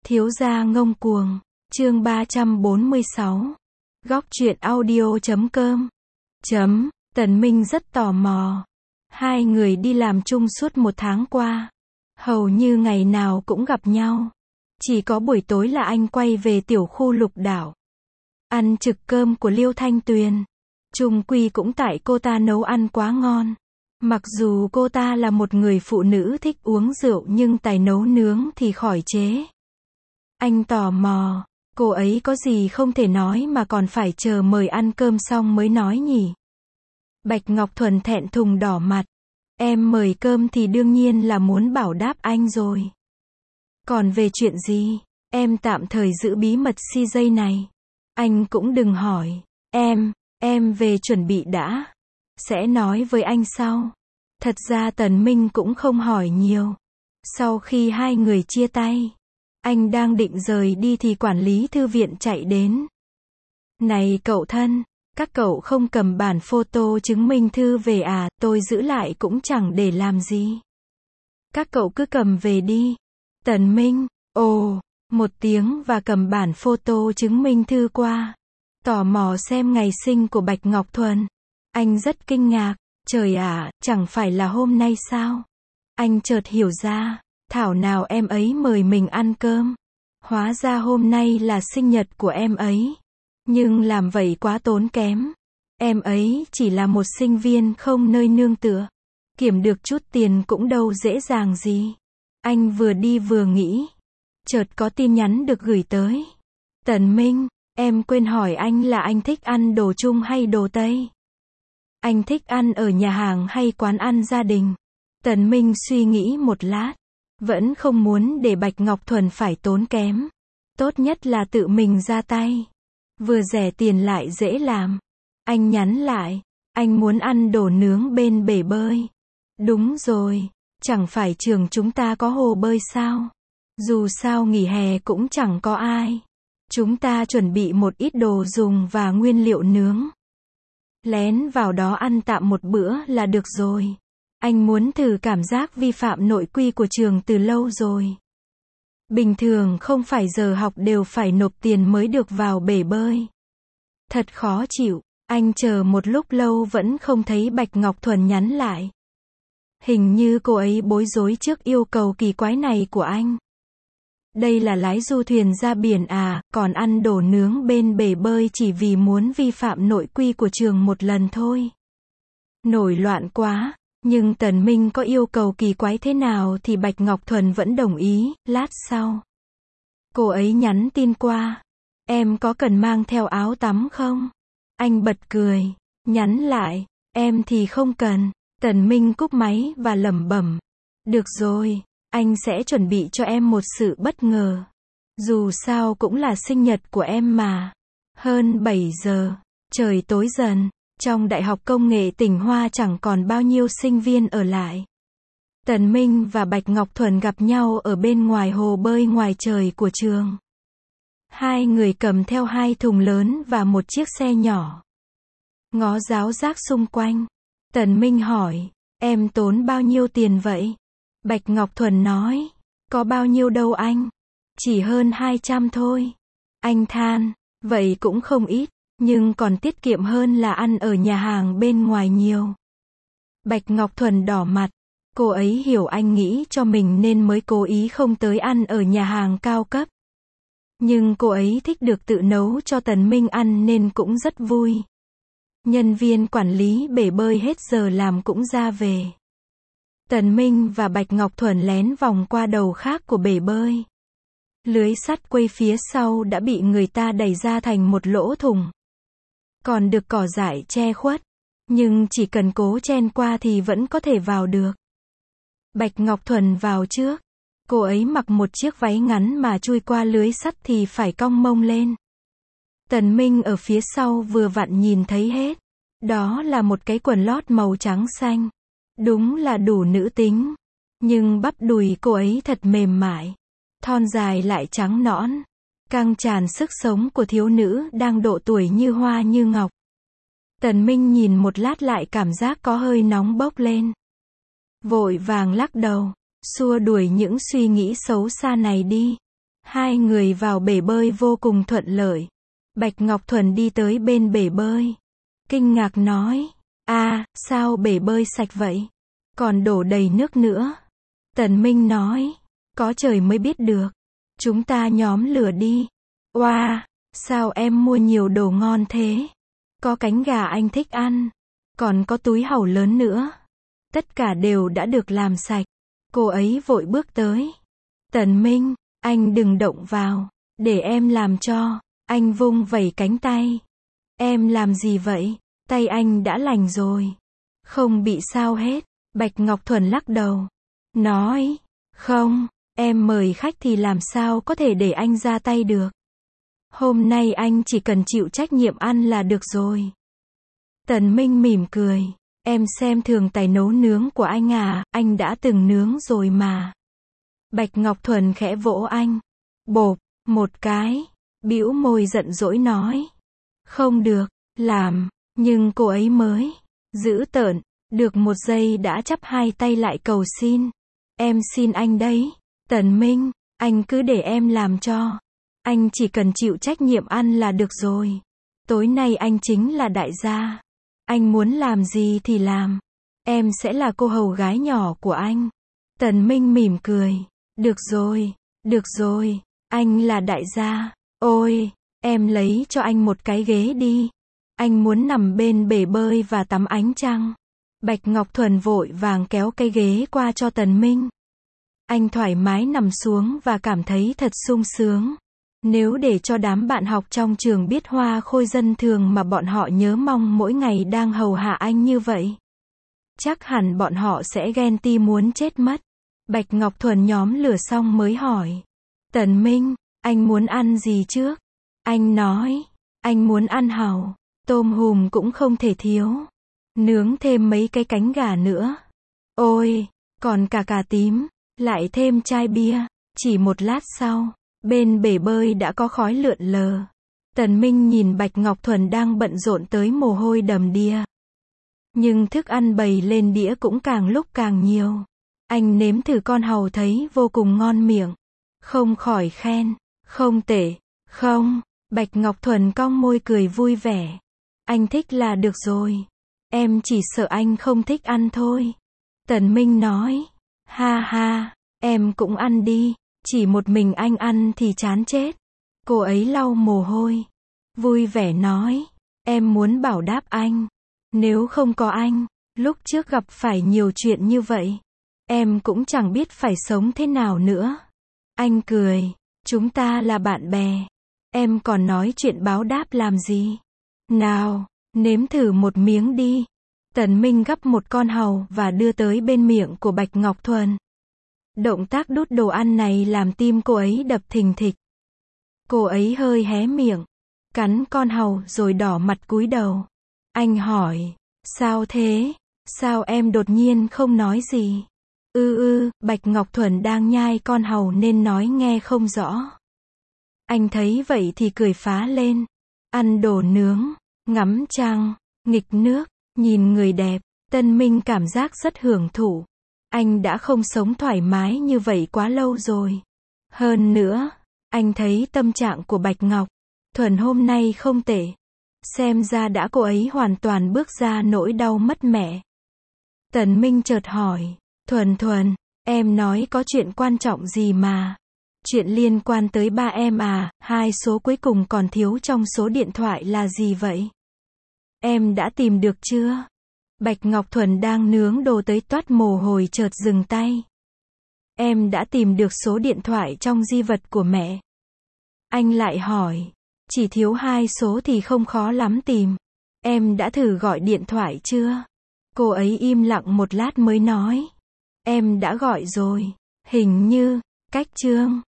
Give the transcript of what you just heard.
Thiếu gia ngông cuồng, chương 346. Góc truyện audio.com. Tần Minh rất tò mò. Hai người đi làm chung suốt 1 tháng qua. Hầu như ngày nào cũng gặp nhau. Chỉ có buổi tối là anh quay về tiểu khu Lục Đảo. Ăn trực cơm của Liêu Thanh Tuyền. Chung quy cũng tại cô ta nấu ăn quá ngon. Mặc dù cô ta là một người phụ nữ thích uống rượu nhưng tài nấu nướng thì khỏi chế. Anh tò mò, cô ấy có gì không thể nói mà còn phải chờ mời ăn cơm xong mới nói nhỉ? Bạch Ngọc Thuần thẹn thùng đỏ mặt. Em mời cơm thì đương nhiên là muốn bảo đáp anh rồi. Còn về chuyện gì, em tạm thời giữ bí mật CJ này. Anh cũng đừng hỏi. Em về chuẩn bị đã. Sẽ nói với anh sau. Thật ra Tần Minh cũng không hỏi nhiều. Sau khi hai người chia tay, anh đang định rời đi thì quản lý thư viện chạy đến. Này cậu thân, các cậu không cầm bản photo chứng minh thư về à, tôi giữ lại cũng chẳng để làm gì. Các cậu cứ cầm về đi. Tần Minh, ồ, một tiếng và cầm bản photo chứng minh thư qua. Tò mò xem ngày sinh của Bạch Ngọc Thuần. Anh rất kinh ngạc, trời ạ, chẳng phải là hôm nay sao? Anh chợt hiểu ra, thảo nào em ấy mời mình ăn cơm. Hóa ra hôm nay là sinh nhật của em ấy. Nhưng làm vậy quá tốn kém. Em ấy chỉ là một sinh viên không nơi nương tựa. Kiếm được chút tiền cũng đâu dễ dàng gì. Anh vừa đi vừa nghĩ. Chợt có tin nhắn được gửi tới. Tần Minh, em quên hỏi anh là anh thích ăn đồ Trung hay đồ Tây? Anh thích ăn ở nhà hàng hay quán ăn gia đình? Tần Minh suy nghĩ một lát. Vẫn không muốn để Bạch Ngọc Thuần phải tốn kém. Tốt nhất là tự mình ra tay. Vừa rẻ tiền lại dễ làm. Anh nhắn lại. Anh muốn ăn đồ nướng bên bể bơi. Đúng rồi. Chẳng phải trường chúng ta có hồ bơi sao? Dù sao nghỉ hè cũng chẳng có ai. Chúng ta chuẩn bị một ít đồ dùng và nguyên liệu nướng. Lén vào đó ăn tạm một bữa là được rồi. Anh muốn thử cảm giác vi phạm nội quy của trường từ lâu rồi. Bình thường không phải giờ học đều phải nộp tiền mới được vào bể bơi. Thật khó chịu, anh chờ một lúc lâu vẫn không thấy Bạch Ngọc Thuần nhắn lại. Hình như cô ấy bối rối trước yêu cầu kỳ quái này của anh. Đây là lái du thuyền ra biển à, còn ăn đồ nướng bên bể bơi chỉ vì muốn vi phạm nội quy của trường một lần thôi. Nổi loạn quá. Nhưng Tần Minh có yêu cầu kỳ quái thế nào thì Bạch Ngọc Thuần vẫn đồng ý. Lát sau, cô ấy nhắn tin qua. Em có cần mang theo áo tắm không? Anh bật cười, nhắn lại. Em thì không cần. Tần Minh cúp máy và lẩm bẩm. Được rồi, anh sẽ chuẩn bị cho em một sự bất ngờ. Dù sao cũng là sinh nhật của em mà. Hơn 7 giờ, trời tối dần. Trong Đại học Công nghệ tỉnh Hoa chẳng còn bao nhiêu sinh viên ở lại. Tần Minh và Bạch Ngọc Thuần gặp nhau ở bên ngoài hồ bơi ngoài trời của trường. Hai người cầm theo 2 thùng lớn và một chiếc xe nhỏ. Ngó ráo rác xung quanh. Tần Minh hỏi, em tốn bao nhiêu tiền vậy? Bạch Ngọc Thuần nói, có bao nhiêu đâu anh? Chỉ hơn 200 thôi. Anh than, vậy cũng không ít. Nhưng còn tiết kiệm hơn là ăn ở nhà hàng bên ngoài nhiều. Bạch Ngọc Thuần đỏ mặt. Cô ấy hiểu anh nghĩ cho mình nên mới cố ý không tới ăn ở nhà hàng cao cấp. Nhưng cô ấy thích được tự nấu cho Tần Minh ăn nên cũng rất vui. Nhân viên quản lý bể bơi hết giờ làm cũng ra về. Tần Minh và Bạch Ngọc Thuần lén vòng qua đầu khác của bể bơi. Lưới sắt quây phía sau đã bị người ta đẩy ra thành một lỗ thủng. Còn được cỏ dại che khuất. Nhưng chỉ cần cố chen qua thì vẫn có thể vào được. Bạch Ngọc Thuần vào trước. Cô ấy mặc một chiếc váy ngắn mà chui qua lưới sắt thì phải cong mông lên. Tần Minh ở phía sau vừa vặn nhìn thấy hết. Đó là một cái quần lót màu trắng xanh. Đúng là đủ nữ tính. Nhưng bắp đùi cô ấy thật mềm mại. Thon dài lại trắng nõn. Căng tràn sức sống của thiếu nữ đang độ tuổi như hoa như ngọc. Tần Minh nhìn một lát lại cảm giác có hơi nóng bốc lên. Vội vàng lắc đầu, xua đuổi những suy nghĩ xấu xa này đi. Hai người vào bể bơi vô cùng thuận lợi. Bạch Ngọc Thuần đi tới bên bể bơi. Kinh ngạc nói, sao bể bơi sạch vậy? Còn đổ đầy nước nữa. Tần Minh nói, có trời mới biết được. Chúng ta nhóm lửa đi. Wow, sao em mua nhiều đồ ngon thế? Có cánh gà anh thích ăn. Còn có túi hàu lớn nữa. Tất cả đều đã được làm sạch. Cô ấy vội bước tới. Tần Minh, anh đừng động vào. Để em làm cho. Anh vung vẩy cánh tay. Em làm gì vậy? Tay anh đã lành rồi. Không bị sao hết. Bạch Ngọc Thuần lắc đầu. Nói, không, em mời khách thì làm sao có thể để anh ra tay được. Hôm nay anh chỉ cần chịu trách nhiệm ăn là được rồi. Tần Minh mỉm cười. Em xem thường tài nấu nướng của anh à, anh đã từng nướng rồi mà. Bạch Ngọc Thuần khẽ vỗ anh. Bộp, một cái. Bĩu môi giận dỗi nói. Không được, làm. Nhưng cô ấy mới dữ tợn, được một giây đã chắp hai tay lại cầu xin. Em xin anh đấy. Tần Minh, anh cứ để em làm cho. Anh chỉ cần chịu trách nhiệm ăn là được rồi. Tối nay anh chính là đại gia. Anh muốn làm gì thì làm. Em sẽ là cô hầu gái nhỏ của anh. Tần Minh mỉm cười. Được rồi, anh là đại gia. Ôi, em lấy cho anh một cái ghế đi. Anh muốn nằm bên bể bơi và tắm ánh trăng. Bạch Ngọc Thuần vội vàng kéo cái ghế qua cho Tần Minh. Anh thoải mái nằm xuống và cảm thấy thật sung sướng. Nếu để cho đám bạn học trong trường biết Hoa Khôi dân thường mà bọn họ nhớ mong mỗi ngày đang hầu hạ anh như vậy, chắc hẳn bọn họ sẽ ghen ti muốn chết mất. Bạch Ngọc Thuần nhóm lửa xong mới hỏi. Tần Minh, anh muốn ăn gì trước? Anh nói, anh muốn ăn hàu, tôm hùm cũng không thể thiếu. Nướng thêm mấy cái cánh gà nữa. Ôi, còn cả cà tím, lại thêm chai bia. Chỉ một lát sau, bên bể bơi đã có khói lượn lờ. Tần Minh nhìn Bạch Ngọc Thuần đang bận rộn tới mồ hôi đầm đìa. Nhưng thức ăn bày lên đĩa cũng càng lúc càng nhiều. Anh nếm thử con hàu thấy vô cùng ngon miệng. Không khỏi khen, không tệ, không. Bạch Ngọc Thuần cong môi cười vui vẻ. Anh thích là được rồi. Em chỉ sợ anh không thích ăn thôi. Tần Minh nói, ha ha, em cũng ăn đi. Chỉ một mình anh ăn thì chán chết. Cô ấy lau mồ hôi. Vui vẻ nói, em muốn bảo đáp anh. Nếu không có anh, lúc trước gặp phải nhiều chuyện như vậy, em cũng chẳng biết phải sống thế nào nữa. Anh cười, chúng ta là bạn bè. Em còn nói chuyện báo đáp làm gì? Nào, nếm thử một miếng đi. Tần Minh gắp một con hàu và đưa tới bên miệng của Bạch Ngọc Thuần. Động tác đút đồ ăn này làm tim cô ấy đập thình thịch. Cô ấy hơi hé miệng, cắn con hàu rồi đỏ mặt cúi đầu. Anh hỏi, sao thế? Sao em đột nhiên không nói gì? Bạch Ngọc Thuần đang nhai con hàu nên nói nghe không rõ. Anh thấy vậy thì cười phá lên. Ăn đồ nướng, ngắm trăng, nghịch nước, nhìn người đẹp, Tần Minh cảm giác rất hưởng thụ. Anh đã không sống thoải mái như vậy quá lâu rồi. Hơn nữa, anh thấy tâm trạng của Bạch Ngọc Thuần hôm nay không tệ. Xem ra đã cô ấy hoàn toàn bước ra nỗi đau mất mẹ. Tần Minh chợt hỏi, Thuần, em nói có chuyện quan trọng gì mà? Chuyện liên quan tới ba em à, hai số cuối cùng còn thiếu trong số điện thoại là gì vậy? Em đã tìm được chưa? Bạch Ngọc Thuần đang nướng đồ tới toát mồ hôi chợt dừng tay. Em đã tìm được số điện thoại trong di vật của mẹ. Anh lại hỏi, chỉ thiếu hai số thì không khó lắm tìm. Em đã thử gọi điện thoại chưa? Cô ấy im lặng một lát mới nói. Em đã gọi rồi, hình như, cách Trương.